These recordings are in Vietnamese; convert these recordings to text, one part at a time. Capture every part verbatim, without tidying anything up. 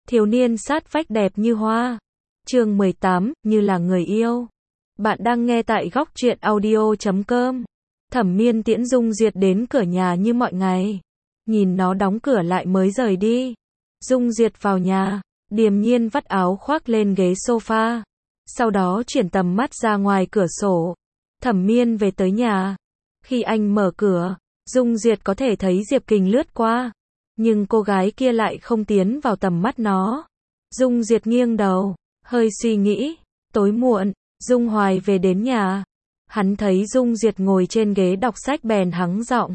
Thiếu niên sát vách đẹp như hoa. Chương mười tám, như là người yêu. Bạn đang nghe tại góc truyện audio chấm com. Thẩm Miên tiễn Dung Duyệt đến cửa nhà như mọi ngày. Nhìn nó đóng cửa lại mới rời đi. Dung Duyệt vào nhà, điềm nhiên vắt áo khoác lên ghế sofa. Sau đó chuyển tầm mắt ra ngoài cửa sổ. Thẩm Miên về tới nhà. Khi anh mở cửa, Dung Duyệt có thể thấy Diệp Kình lướt qua. Nhưng cô gái kia lại không tiến vào tầm mắt nó. Dung Duyệt nghiêng đầu, hơi suy nghĩ. Tối muộn, Dung Hoài về đến nhà. Hắn thấy Dung Duyệt ngồi trên ghế đọc sách bèn hắng giọng.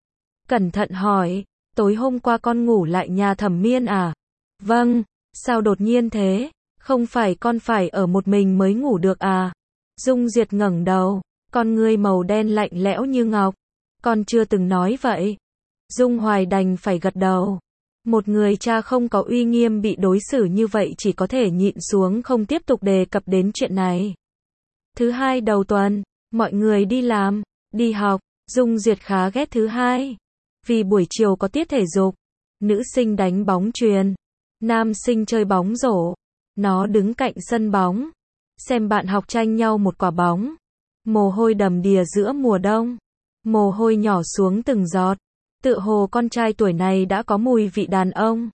Cẩn thận hỏi, tối hôm qua con ngủ lại nhà Thẩm Miên à? Vâng, sao đột nhiên thế? Không phải con phải ở một mình mới ngủ được à? Dung Duyệt ngẩng đầu, con ngươi màu đen lạnh lẽo như ngọc. Con chưa từng nói vậy. Dung Hoài đành phải gật đầu. Một người cha không có uy nghiêm bị đối xử như vậy chỉ có thể nhịn xuống không tiếp tục đề cập đến chuyện này. Thứ hai đầu tuần, mọi người đi làm, đi học. Dung Duyệt khá ghét thứ hai. Vì buổi chiều có tiết thể dục. Nữ sinh đánh bóng chuyền, nam sinh chơi bóng rổ. Nó đứng cạnh sân bóng, xem bạn học tranh nhau một quả bóng. Mồ hôi đầm đìa giữa mùa đông. Mồ hôi nhỏ xuống từng giọt. Tựa hồ con trai tuổi này đã có mùi vị đàn ông.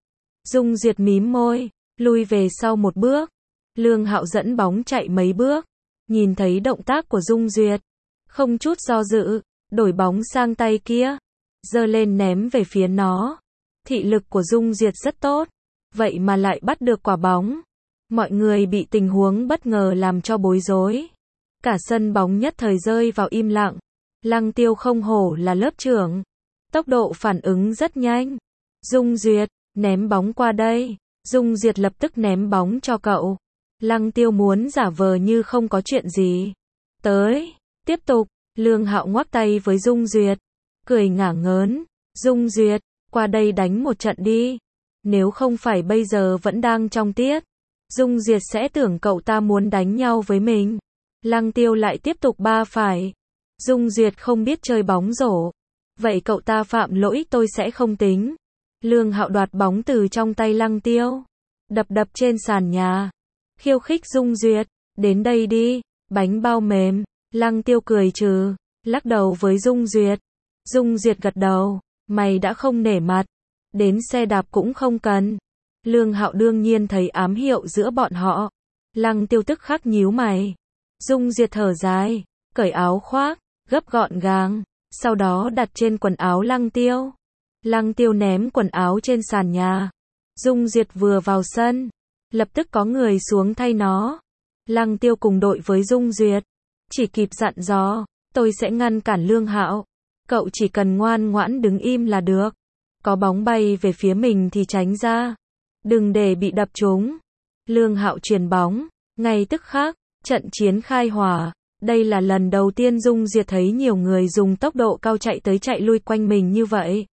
Dung Duyệt mím môi, lui về sau một bước. Lương Hạo dẫn bóng chạy mấy bước. Nhìn thấy động tác của Dung Duyệt, không chút do dự, đổi bóng sang tay kia, giơ lên ném về phía nó. Thị lực của Dung Duyệt rất tốt, vậy mà lại bắt được quả bóng. Mọi người bị tình huống bất ngờ làm cho bối rối. Cả sân bóng nhất thời rơi vào im lặng. Lăng Tiêu không hổ là lớp trưởng. Tốc độ phản ứng rất nhanh. Dung Duyệt, ném bóng qua đây. Dung Duyệt lập tức ném bóng cho cậu. Lăng Tiêu muốn giả vờ như không có chuyện gì. Tới, tiếp tục. Lương Hạo ngoắc tay với Dung Duyệt, cười ngả ngớn. Dung Duyệt, qua đây đánh một trận đi. Nếu không phải bây giờ vẫn đang trong tiết, Dung Duyệt sẽ tưởng cậu ta muốn đánh nhau với mình. Lăng Tiêu lại tiếp tục ba phải. Dung Duyệt không biết chơi bóng rổ. Vậy cậu ta phạm lỗi tôi sẽ không tính. Lương Hạo đoạt bóng từ trong tay Lăng Tiêu, đập đập trên sàn nhà. Khiêu khích Dung Duyệt, đến đây đi, bánh bao mềm. Lăng Tiêu cười trừ, lắc đầu với Dung Duyệt. Dung Duyệt gật đầu, mày đã không nể mặt, đến xe đạp cũng không cần. Lương Hạo đương nhiên thấy ám hiệu giữa bọn họ. Lăng Tiêu tức khắc nhíu mày. Dung Duyệt thở dài, cởi áo khoác, gấp gọn gàng, sau đó đặt trên quần áo Lăng Tiêu. Lăng Tiêu ném quần áo trên sàn nhà. Dung Duyệt vừa vào sân, lập tức có người xuống thay nó. Lăng Tiêu cùng đội với Dung Duyệt, chỉ kịp dặn dò, tôi sẽ ngăn cản Lương Hạo. Cậu chỉ cần ngoan ngoãn đứng im là được. Có bóng bay về phía mình thì tránh ra, đừng để bị đập trúng. Lương Hạo chuyền bóng, ngay tức khắc, trận chiến khai hỏa. Đây là lần đầu tiên Dung Duyệt thấy nhiều người dùng tốc độ cao chạy tới chạy lui quanh mình như vậy.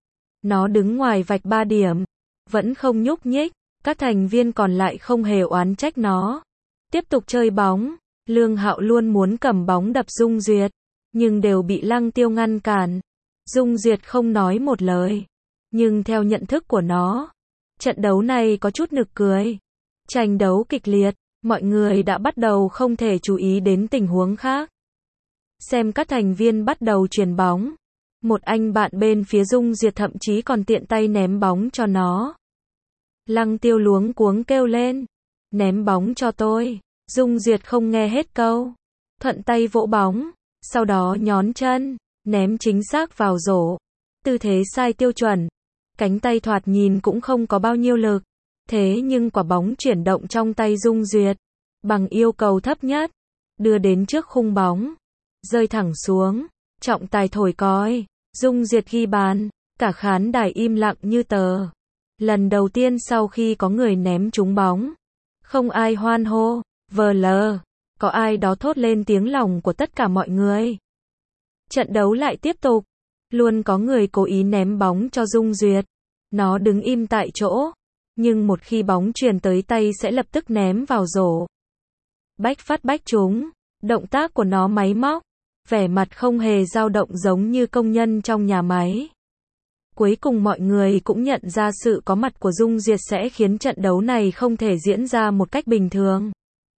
Nó đứng ngoài vạch ba điểm, vẫn không nhúc nhích. Các thành viên còn lại không hề oán trách nó, tiếp tục chơi bóng. Lương Hạo luôn muốn cầm bóng đập Dung Duyệt, nhưng đều bị Lăng Tiêu ngăn cản. Dung Duyệt không nói một lời, nhưng theo nhận thức của nó, trận đấu này có chút nực cười. Tranh đấu kịch liệt, mọi người đã bắt đầu không thể chú ý đến tình huống khác. Xem các thành viên bắt đầu chuyền bóng. Một anh bạn bên phía Dung Duyệt thậm chí còn tiện tay ném bóng cho nó. Lăng Tiêu luống cuống kêu lên, ném bóng cho tôi. Dung Duyệt không nghe hết câu, thuận tay vỗ bóng, sau đó nhón chân, ném chính xác vào rổ. Tư thế sai tiêu chuẩn, cánh tay thoạt nhìn cũng không có bao nhiêu lực. Thế nhưng quả bóng chuyển động trong tay Dung Duyệt, bằng yêu cầu thấp nhất, đưa đến trước khung bóng, rơi thẳng xuống. Trọng tài thổi còi, Dung Duyệt ghi bàn, cả khán đài im lặng như tờ. Lần đầu tiên sau khi có người ném trúng bóng, không ai hoan hô, vờ lờ, có ai đó thốt lên tiếng lòng của tất cả mọi người. Trận đấu lại tiếp tục, luôn có người cố ý ném bóng cho Dung Duyệt. Nó đứng im tại chỗ, nhưng một khi bóng truyền tới tay sẽ lập tức ném vào rổ. Bách phát bách trúng, động tác của nó máy móc, vẻ mặt không hề dao động giống như công nhân trong nhà máy. Cuối cùng mọi người cũng nhận ra sự có mặt của Dung Duyệt sẽ khiến trận đấu này không thể diễn ra một cách bình thường.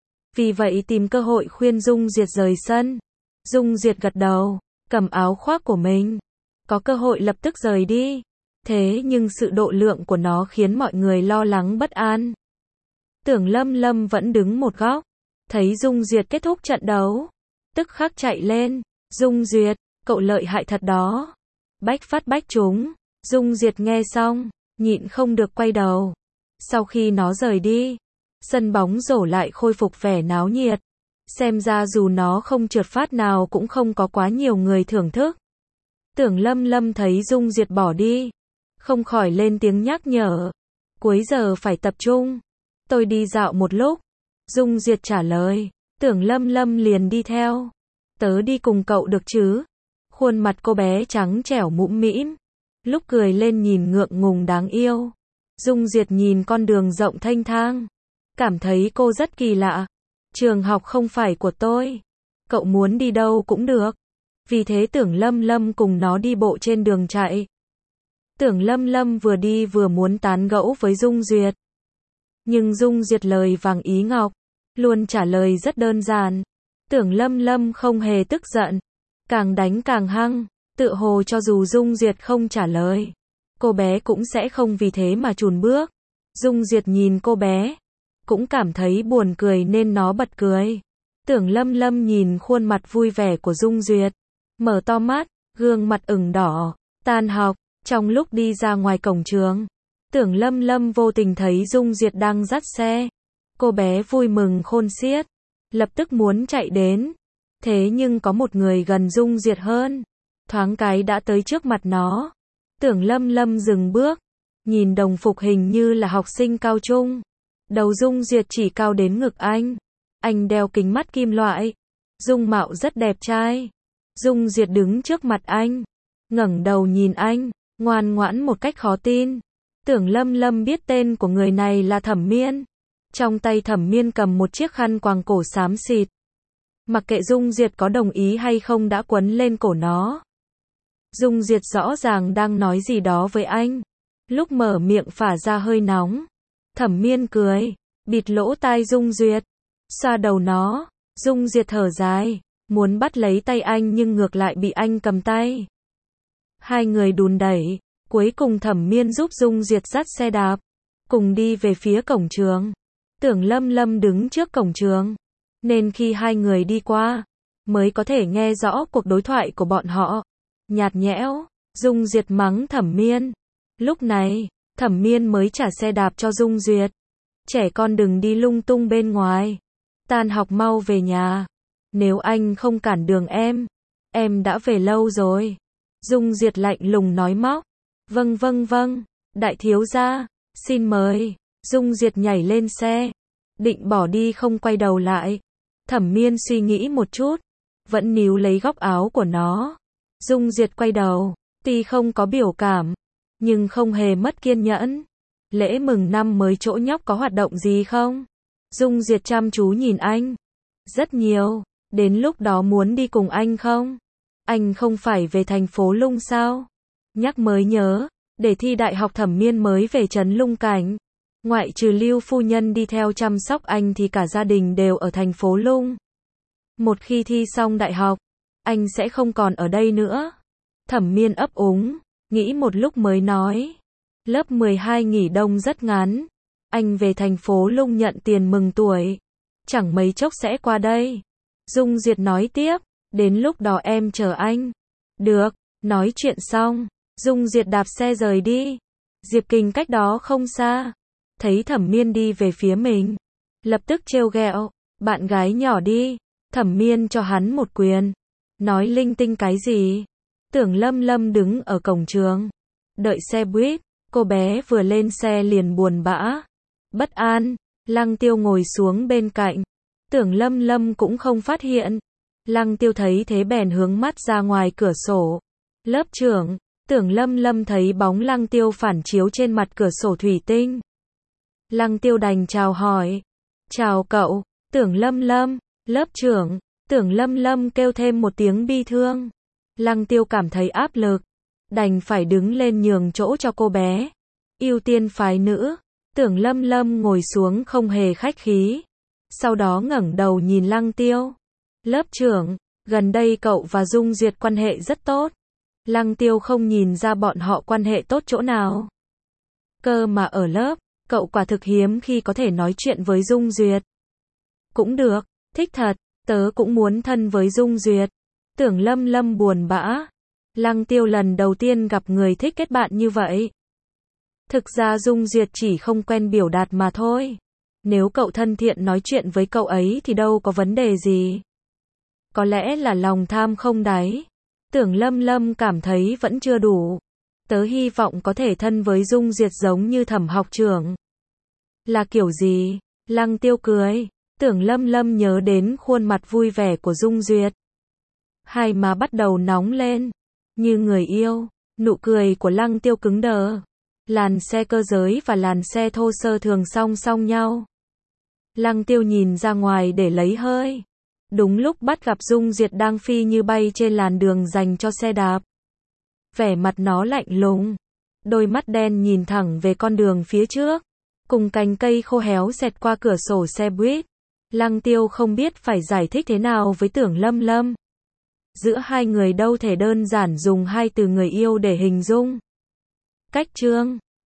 Vì vậy tìm cơ hội khuyên Dung Duyệt rời sân. Dung Duyệt gật đầu, cầm áo khoác của mình. Có cơ hội lập tức rời đi. Thế nhưng sự độ lượng của nó khiến mọi người lo lắng bất an. Tưởng Lâm Lâm vẫn đứng một góc. Thấy Dung Duyệt kết thúc trận đấu. Tức khắc chạy lên. Dung Duyệt, cậu lợi hại thật đó. Bách phát bách trúng. Dung Duyệt nghe xong, nhịn không được quay đầu. Sau khi nó rời đi, sân bóng rổ lại khôi phục vẻ náo nhiệt. Xem ra dù nó không trượt phát nào cũng không có quá nhiều người thưởng thức. Tưởng Lâm Lâm thấy Dung Duyệt bỏ đi, không khỏi lên tiếng nhắc nhở. Cuối giờ phải tập trung. Tôi đi dạo một lúc. Dung Duyệt trả lời. Tưởng Lâm Lâm liền đi theo. Tớ đi cùng cậu được chứ? Khuôn mặt cô bé trắng trẻo mũm mĩm. Lúc cười lên nhìn ngượng ngùng đáng yêu. Dung Duyệt nhìn con đường rộng thênh thang. Cảm thấy cô rất kỳ lạ. Trường học không phải của tôi. Cậu muốn đi đâu cũng được. Vì thế Tưởng Lâm Lâm cùng nó đi bộ trên đường chạy. Tưởng Lâm Lâm vừa đi vừa muốn tán gẫu với Dung Duyệt. Nhưng Dung Duyệt lời vàng ý ngọc. Luôn trả lời rất đơn giản. Tưởng Lâm Lâm không hề tức giận. Càng đánh càng hăng. Tựa hồ cho dù Dung Duyệt không trả lời, cô bé cũng sẽ không vì thế mà chùn bước. Dung Duyệt nhìn cô bé, cũng cảm thấy buồn cười nên nó bật cười. Tưởng Lâm Lâm nhìn khuôn mặt vui vẻ của Dung Duyệt, mở to mắt, gương mặt ửng đỏ. Tan học, trong lúc đi ra ngoài cổng trường, Tưởng Lâm Lâm vô tình thấy Dung Duyệt đang dắt xe. Cô bé vui mừng khôn xiết, lập tức muốn chạy đến. Thế nhưng có một người gần Dung Duyệt hơn. Thoáng cái đã tới trước mặt nó. Tưởng Lâm Lâm dừng bước. Nhìn đồng phục hình như là học sinh cao trung. Đầu Dung Duyệt chỉ cao đến ngực anh. Anh đeo kính mắt kim loại. Dung mạo rất đẹp trai. Dung Duyệt đứng trước mặt anh. Ngẩng đầu nhìn anh. Ngoan ngoãn một cách khó tin. Tưởng Lâm Lâm biết tên của người này là Thẩm Miên. Trong tay Thẩm Miên cầm một chiếc khăn quàng cổ xám xịt. Mặc kệ Dung Duyệt có đồng ý hay không đã quấn lên cổ nó. Dung Duyệt rõ ràng đang nói gì đó với anh. Lúc mở miệng phả ra hơi nóng. Thẩm Miên cười, bịt lỗ tai Dung Duyệt, xoa đầu nó. Dung Duyệt thở dài, muốn bắt lấy tay anh nhưng ngược lại bị anh cầm tay. Hai người đùn đẩy, cuối cùng Thẩm Miên giúp Dung Duyệt dắt xe đạp, cùng đi về phía cổng trường. Tưởng Lâm Lâm đứng trước cổng trường, nên khi hai người đi qua, mới có thể nghe rõ cuộc đối thoại của bọn họ. Nhạt nhẽo, Dung Duyệt mắng Thẩm Miên. Lúc này, Thẩm Miên mới trả xe đạp cho Dung Duyệt. Trẻ con đừng đi lung tung bên ngoài. Tan học mau về nhà. Nếu anh không cản đường em, em đã về lâu rồi. Dung Duyệt lạnh lùng nói móc. Vâng vâng vâng, đại thiếu gia, xin mời. Dung Duyệt nhảy lên xe, định bỏ đi không quay đầu lại. Thẩm Miên suy nghĩ một chút, vẫn níu lấy góc áo của nó. Dung Duyệt quay đầu, tuy không có biểu cảm, nhưng không hề mất kiên nhẫn. Lễ mừng năm mới chỗ nhóc có hoạt động gì không? Dung Duyệt chăm chú nhìn anh. Rất nhiều, đến lúc đó muốn đi cùng anh không? Anh không phải về thành phố Lung sao? Nhắc mới nhớ, để thi đại học Thẩm Miên mới về trấn Lung Cảnh. Ngoại trừ Lưu phu nhân đi theo chăm sóc anh thì cả gia đình đều ở thành phố Lung. Một khi thi xong đại học, anh sẽ không còn ở đây nữa. Thẩm Miên ấp úng, nghĩ một lúc mới nói. Lớp mười hai nghỉ đông rất ngắn. Anh về thành phố Lung nhận tiền mừng tuổi. Chẳng mấy chốc sẽ qua đây. Dung Duyệt nói tiếp, đến lúc đó em chờ anh. Được, nói chuyện xong, Dung Duyệt đạp xe rời đi. Diệp Kình cách đó không xa, thấy Thẩm Miên đi về phía mình, lập tức trêu ghẹo, bạn gái nhỏ đi. Thẩm Miên cho hắn một quyền, nói linh tinh cái gì. Tưởng Lâm Lâm đứng ở cổng trường, đợi xe buýt. Cô bé vừa lên xe liền buồn bã, bất an. Lăng Tiêu ngồi xuống bên cạnh. Tưởng Lâm Lâm cũng không phát hiện. Lăng Tiêu thấy thế bèn hướng mắt ra ngoài cửa sổ. Lớp trưởng. Tưởng Lâm Lâm thấy bóng Lăng Tiêu phản chiếu trên mặt cửa sổ thủy tinh. Lăng Tiêu đành chào hỏi. Chào cậu, Tưởng Lâm Lâm. Lớp trưởng. Tưởng Lâm Lâm kêu thêm một tiếng bi thương. Lăng Tiêu cảm thấy áp lực. đành phải đứng lên nhường chỗ cho cô bé. Ưu tiên phái nữ. Tưởng Lâm Lâm ngồi xuống không hề khách khí. Sau đó ngẩng đầu nhìn Lăng Tiêu. Lớp trưởng, gần đây cậu và Dung Duyệt quan hệ rất tốt. Lăng Tiêu không nhìn ra bọn họ quan hệ tốt chỗ nào. Cơ mà ở lớp, cậu quả thực hiếm khi có thể nói chuyện với Dung Duyệt. Cũng được, thích thật, tớ cũng muốn thân với Dung Duyệt. Tưởng Lâm Lâm buồn bã. Lăng Tiêu lần đầu tiên gặp người thích kết bạn như vậy. Thực ra Dung Duyệt chỉ không quen biểu đạt mà thôi. Nếu cậu thân thiện nói chuyện với cậu ấy thì đâu có vấn đề gì. Có lẽ là lòng tham không đáy. Tưởng Lâm Lâm cảm thấy vẫn chưa đủ. Tớ hy vọng có thể thân với Dung Duyệt giống như Thẩm học trưởng. Là kiểu gì? Lăng Tiêu cười. Tưởng Lâm Lâm nhớ đến khuôn mặt vui vẻ của Dung Duyệt. Hai má bắt đầu nóng lên. Như người yêu. Nụ cười của Lăng Tiêu cứng đờ. Làn xe cơ giới và làn xe thô sơ thường song song nhau. Lăng Tiêu nhìn ra ngoài để lấy hơi. Đúng lúc bắt gặp Dung Duyệt đang phi như bay trên làn đường dành cho xe đạp. Vẻ mặt nó lạnh lùng. Đôi mắt đen nhìn thẳng về con đường phía trước. Cùng cành cây khô héo xẹt qua cửa sổ xe buýt. Lăng Tiêu không biết phải giải thích thế nào với Tưởng Lâm Lâm. Giữa hai người đâu thể đơn giản dùng hai từ người yêu để hình dung. Cách chương